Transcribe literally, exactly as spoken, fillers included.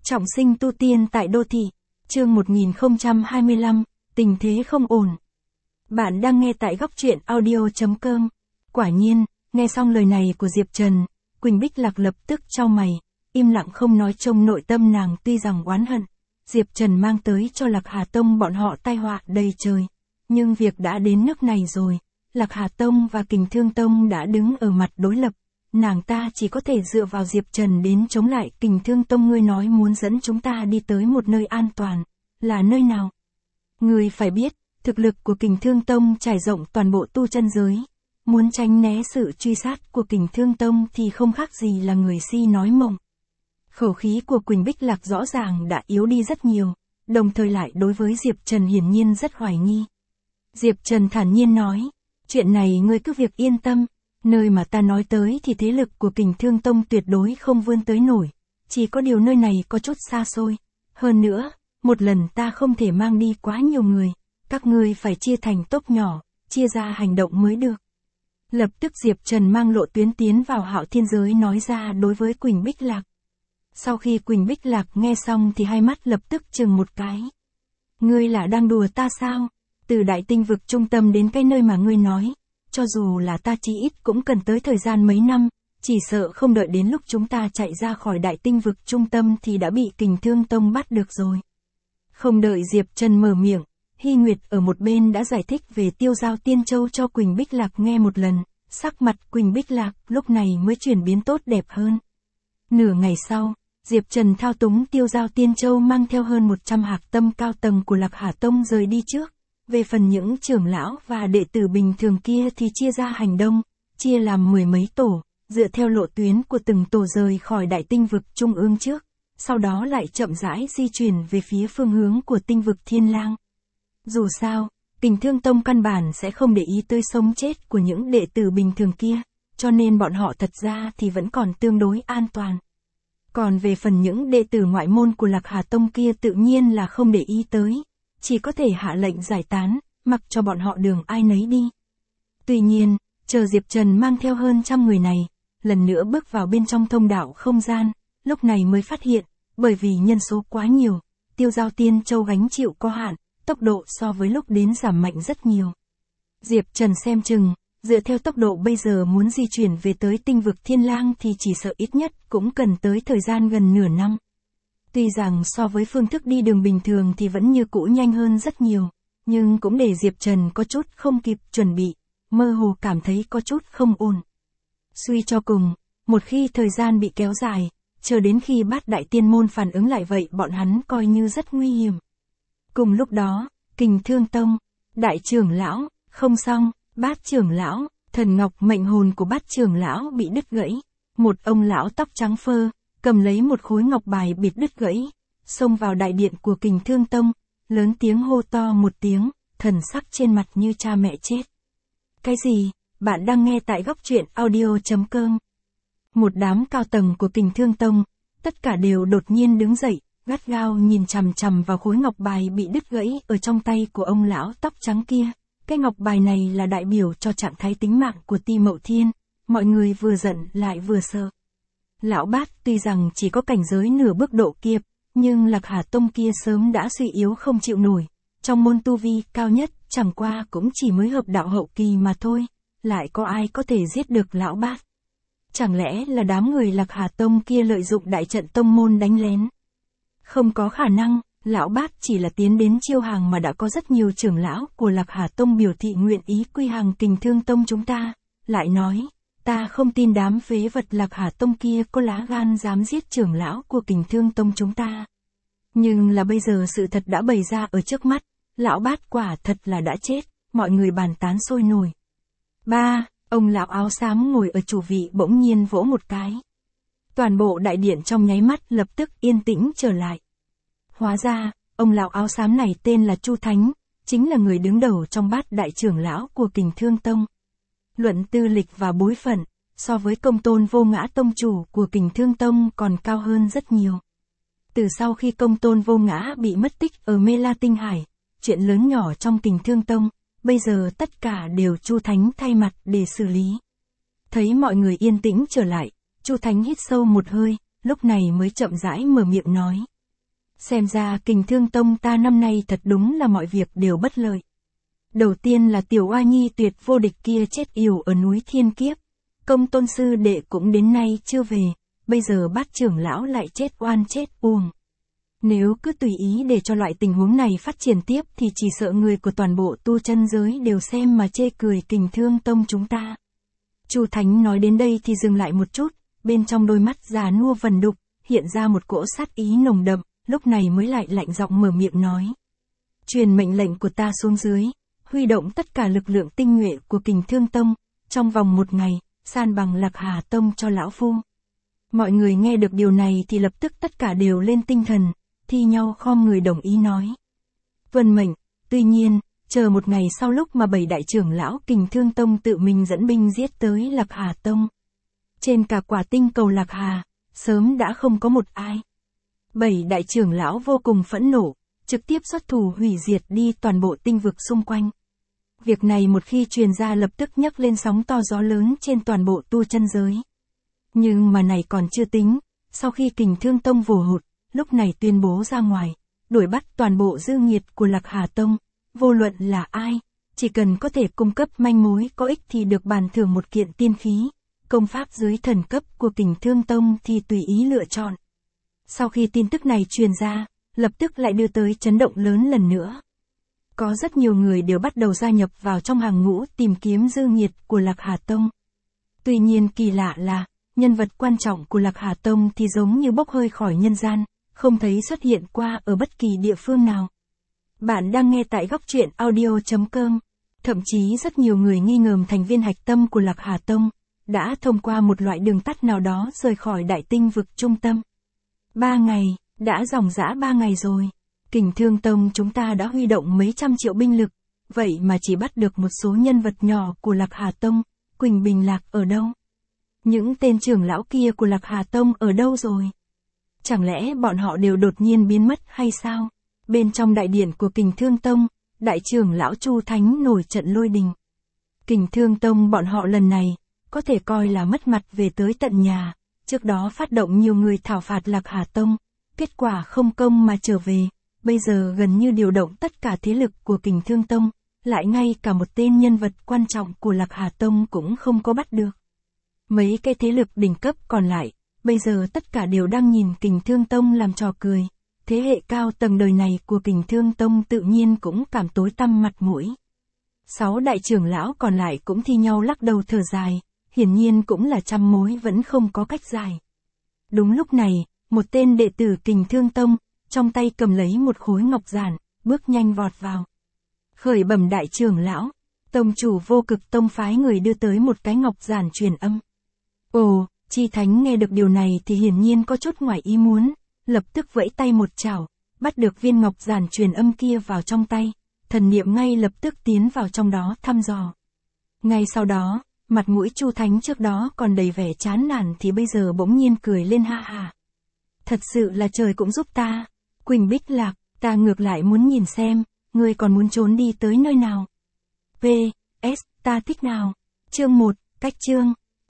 Trọng sinh tu tiên tại đô thị, chương một nghìn không trăm hai mươi lăm, tình thế không ổn. Bạn đang nghe tại góc truyện audio.com. Quả nhiên, nghe xong lời này của Diệp Trần, Quỳnh Bích Lạc lập tức chau mày, im lặng không nói, trong nội tâm nàng tuy rằng oán hận, Diệp Trần mang tới cho Lạc Hà Tông bọn họ tai họa đầy trời. Nhưng việc đã đến nước này rồi, Lạc Hà Tông và Kình Thương Tông đã đứng ở mặt đối lập. Nàng ta chỉ có thể dựa vào Diệp Trần đến chống lại Kình Thương Tông. Ngươi nói muốn dẫn chúng ta đi tới một nơi an toàn, là nơi nào? Ngươi phải biết, thực lực của Kình Thương Tông trải rộng toàn bộ tu chân giới. Muốn tránh né sự truy sát của Kình Thương Tông thì không khác gì là người si nói mộng. Khẩu khí của Quỳnh Bích Lạc rõ ràng đã yếu đi rất nhiều, đồng thời lại đối với Diệp Trần hiển nhiên rất hoài nghi. Diệp Trần thản nhiên nói, chuyện này ngươi cứ việc yên tâm. Nơi mà ta nói tới thì thế lực của Kình Thương Tông tuyệt đối không vươn tới nổi, chỉ có điều nơi này có chút xa xôi. Hơn nữa, một lần ta không thể mang đi quá nhiều người, các ngươi phải chia thành tốp nhỏ, chia ra hành động mới được. Lập tức Diệp Trần mang lộ tuyến tiến vào Hạo Thiên giới nói ra đối với Quỳnh Bích Lạc. Sau khi Quỳnh Bích Lạc nghe xong thì hai mắt lập tức chừng một cái. Ngươi là đang đùa ta sao? Từ đại tinh vực trung tâm đến cái nơi mà ngươi nói, cho dù là ta chí ít cũng cần tới thời gian mấy năm, chỉ sợ không đợi đến lúc chúng ta chạy ra khỏi đại tinh vực trung tâm thì đã bị Kình Thương Tông bắt được rồi. Không đợi Diệp Trần mở miệng, Hy Nguyệt ở một bên đã giải thích về Tiêu Giao Tiên Châu cho Quỳnh Bích Lạc nghe một lần, sắc mặt Quỳnh Bích Lạc lúc này mới chuyển biến tốt đẹp hơn. Nửa ngày sau, Diệp Trần thao túng Tiêu Giao Tiên Châu mang theo hơn một trăm hạc tâm cao tầng của Lạc Hà Tông rời đi trước. Về phần những trưởng lão và đệ tử bình thường kia thì chia ra hành động, chia làm mười mấy tổ, dựa theo lộ tuyến của từng tổ rời khỏi đại tinh vực trung ương trước, sau đó lại chậm rãi di chuyển về phía phương hướng của tinh vực Thiên Lang. Dù sao, Kình Thương Tông căn bản sẽ không để ý tới sống chết của những đệ tử bình thường kia, cho nên bọn họ thật ra thì vẫn còn tương đối an toàn. Còn về phần những đệ tử ngoại môn của Lạc Hà Tông kia tự nhiên là không để ý tới. Chỉ có thể hạ lệnh giải tán, mặc cho bọn họ đường ai nấy đi. Tuy nhiên, chờ Diệp Trần mang theo hơn trăm người này, lần nữa bước vào bên trong thông đạo không gian, lúc này mới phát hiện, bởi vì nhân số quá nhiều, Tiêu Giao Tiên Châu gánh chịu có hạn, tốc độ so với lúc đến giảm mạnh rất nhiều. Diệp Trần xem chừng, dựa theo tốc độ bây giờ muốn di chuyển về tới tinh vực Thiên Lang thì chỉ sợ ít nhất cũng cần tới thời gian gần nửa năm. Tuy rằng so với phương thức đi đường bình thường thì vẫn như cũ nhanh hơn rất nhiều, nhưng cũng để Diệp Trần có chút không kịp chuẩn bị, mơ hồ cảm thấy có chút không ổn. Suy cho cùng, một khi thời gian bị kéo dài, chờ đến khi Bát Đại Tiên Môn phản ứng lại vậy bọn hắn coi như rất nguy hiểm. Cùng lúc đó, Kình Thương Tông, Đại trưởng lão, không xong, Bát trưởng lão, thần ngọc mệnh hồn của Bát trưởng lão bị đứt gãy, một ông lão tóc trắng phơ cầm lấy một khối ngọc bài bịt đứt gãy, xông vào đại điện của Kình Thương Tông, lớn tiếng hô to một tiếng, thần sắc trên mặt như cha mẹ chết. Cái gì? Bạn đang nghe tại góc truyện audio.com. Một đám cao tầng của Kình Thương Tông, tất cả đều đột nhiên đứng dậy, gắt gao nhìn chằm chằm vào khối ngọc bài bị đứt gãy ở trong tay của ông lão tóc trắng kia. Cái ngọc bài này là đại biểu cho trạng thái tính mạng của Ti Mậu Thiên, mọi người vừa giận lại vừa sợ. Lão Bát tuy rằng chỉ có cảnh giới nửa bước độ kiếp, nhưng Lạc Hà Tông kia sớm đã suy yếu không chịu nổi. Trong môn tu vi cao nhất, chẳng qua cũng chỉ mới hợp đạo hậu kỳ mà thôi, lại có ai có thể giết được Lão Bát? Chẳng lẽ là đám người Lạc Hà Tông kia lợi dụng đại trận tông môn đánh lén? Không có khả năng, Lão Bát chỉ là tiến đến chiêu hàng mà đã có rất nhiều trưởng lão của Lạc Hà Tông biểu thị nguyện ý quy hàng Kình Thương Tông chúng ta, lại nói. Ta không tin đám phế vật Lạc Hà Tông kia có lá gan dám giết trưởng lão của Kình Thương Tông chúng ta. Nhưng là bây giờ sự thật đã bày ra ở trước mắt, lão Bát quả thật là đã chết, mọi người bàn tán sôi nổi. Ba, ông lão áo xám ngồi ở chủ vị bỗng nhiên vỗ một cái. Toàn bộ đại điện trong nháy mắt lập tức yên tĩnh trở lại. Hóa ra, ông lão áo xám này tên là Chu Thánh, chính là người đứng đầu trong Bát đại trưởng lão của Kình Thương Tông. Luận tư lịch và bối phận, so với Công Tôn Vô Ngã tông chủ của Kình Thương Tông còn cao hơn rất nhiều. Từ sau khi Công Tôn Vô Ngã bị mất tích ở Mê La Tinh Hải, chuyện lớn nhỏ trong Kình Thương Tông, bây giờ tất cả đều Chu Thánh thay mặt để xử lý. Thấy mọi người yên tĩnh trở lại, Chu Thánh hít sâu một hơi, lúc này mới chậm rãi mở miệng nói, Xem ra Kình Thương Tông ta năm nay thật đúng là mọi việc đều bất lợi. Đầu tiên là tiểu oa nhi tuyệt vô địch kia chết yểu ở núi Thiên Kiếp. Công tôn sư đệ cũng đến nay chưa về, bây giờ Bát trưởng lão lại chết oan chết uổng. Nếu cứ tùy ý để cho loại tình huống này phát triển tiếp thì chỉ sợ người của toàn bộ tu chân giới đều xem mà chê cười Kình Thương Tông chúng ta. Chu Thánh nói đến đây thì dừng lại một chút, bên trong đôi mắt già nua vần đục, hiện ra một cỗ sát ý nồng đậm, lúc này mới lại lạnh giọng mở miệng nói. Truyền mệnh lệnh của ta xuống dưới, huy động tất cả lực lượng tinh nhuệ của Kình Thương Tông, trong vòng một ngày, san bằng Lạc Hà Tông cho lão phu. Mọi người nghe được điều này thì lập tức tất cả đều lên tinh thần, thi nhau khom người đồng ý nói. Vân mệnh, tuy nhiên, chờ một ngày sau lúc mà bảy đại trưởng lão Kình Thương Tông tự mình dẫn binh giết tới Lạc Hà Tông. Trên cả quả tinh cầu Lạc Hà, sớm đã không có một ai. Bảy đại trưởng lão vô cùng phẫn nộ, trực tiếp xuất thủ hủy diệt đi toàn bộ tinh vực xung quanh. Việc này một khi truyền ra lập tức nhấc lên sóng to gió lớn trên toàn bộ tu chân giới. Nhưng mà này còn chưa tính, sau khi Kình Thương Tông vồ hụt, lúc này tuyên bố ra ngoài, đuổi bắt toàn bộ dư nghiệt của Lạc Hà Tông, vô luận là ai, chỉ cần có thể cung cấp manh mối có ích thì được bàn thưởng một kiện tiên khí, công pháp dưới thần cấp của Kình Thương Tông thì tùy ý lựa chọn. Sau khi tin tức này truyền ra, lập tức lại đưa tới chấn động lớn lần nữa. Có rất nhiều người đều bắt đầu gia nhập vào trong hàng ngũ tìm kiếm dư nghiệt của Lạc Hà Tông. Tuy nhiên kỳ lạ là, nhân vật quan trọng của Lạc Hà Tông thì giống như bốc hơi khỏi nhân gian, không thấy xuất hiện qua ở bất kỳ địa phương nào. Bạn đang nghe tại góc truyện audio chấm com. Thậm chí rất nhiều người nghi ngờ thành viên hạch tâm của Lạc Hà Tông, đã thông qua một loại đường tắt nào đó rời khỏi đại tinh vực trung tâm. Ba ngày, đã dòng dã ba ngày rồi. Kình Thương Tông chúng ta đã huy động mấy trăm triệu binh lực, vậy mà chỉ bắt được một số nhân vật nhỏ của Lạc Hà Tông. Quỳnh Bình Lạc ở đâu? Những tên trưởng lão kia của Lạc Hà Tông ở đâu rồi? Chẳng lẽ bọn họ đều đột nhiên biến mất hay sao? Bên trong đại điện của Kình Thương Tông, đại trưởng lão Chu Thánh nổi trận lôi đình. Kình Thương Tông bọn họ lần này, có thể coi là mất mặt về tới tận nhà, trước đó phát động nhiều người thảo phạt Lạc Hà Tông, kết quả không công mà trở về, bây giờ gần như điều động tất cả thế lực của Kình Thương Tông, lại ngay cả một tên nhân vật quan trọng của Lạc Hà Tông cũng không có bắt được. Mấy cái thế lực đỉnh cấp còn lại, bây giờ tất cả đều đang nhìn Kình Thương Tông làm trò cười, thế hệ cao tầng đời này của Kình Thương Tông tự nhiên cũng cảm tối tăm mặt mũi. Sáu đại trưởng lão còn lại cũng thi nhau lắc đầu thở dài, hiển nhiên cũng là trăm mối vẫn không có cách giải. Đúng lúc này, một tên đệ tử Kình Thương Tông, trong tay cầm lấy một khối ngọc giản, bước nhanh vọt vào. Khởi bẩm đại trưởng lão, tông chủ Vô Cực Tông phái người đưa tới một cái ngọc giản truyền âm. Ồ, Chi Thánh nghe được điều này thì hiển nhiên có chút ngoài ý muốn, lập tức vẫy tay một chảo, bắt được viên ngọc giản truyền âm kia vào trong tay, thần niệm ngay lập tức tiến vào trong đó thăm dò. Ngay sau đó, mặt mũi Chu Thánh trước đó còn đầy vẻ chán nản thì bây giờ bỗng nhiên cười lên ha ha. Thật sự là trời cũng giúp ta, Quỳnh Bích Lạc, ta ngược lại muốn nhìn xem, ngươi còn muốn trốn đi tới nơi nào. vê ét, ta thích nào. Chương một, cách chương.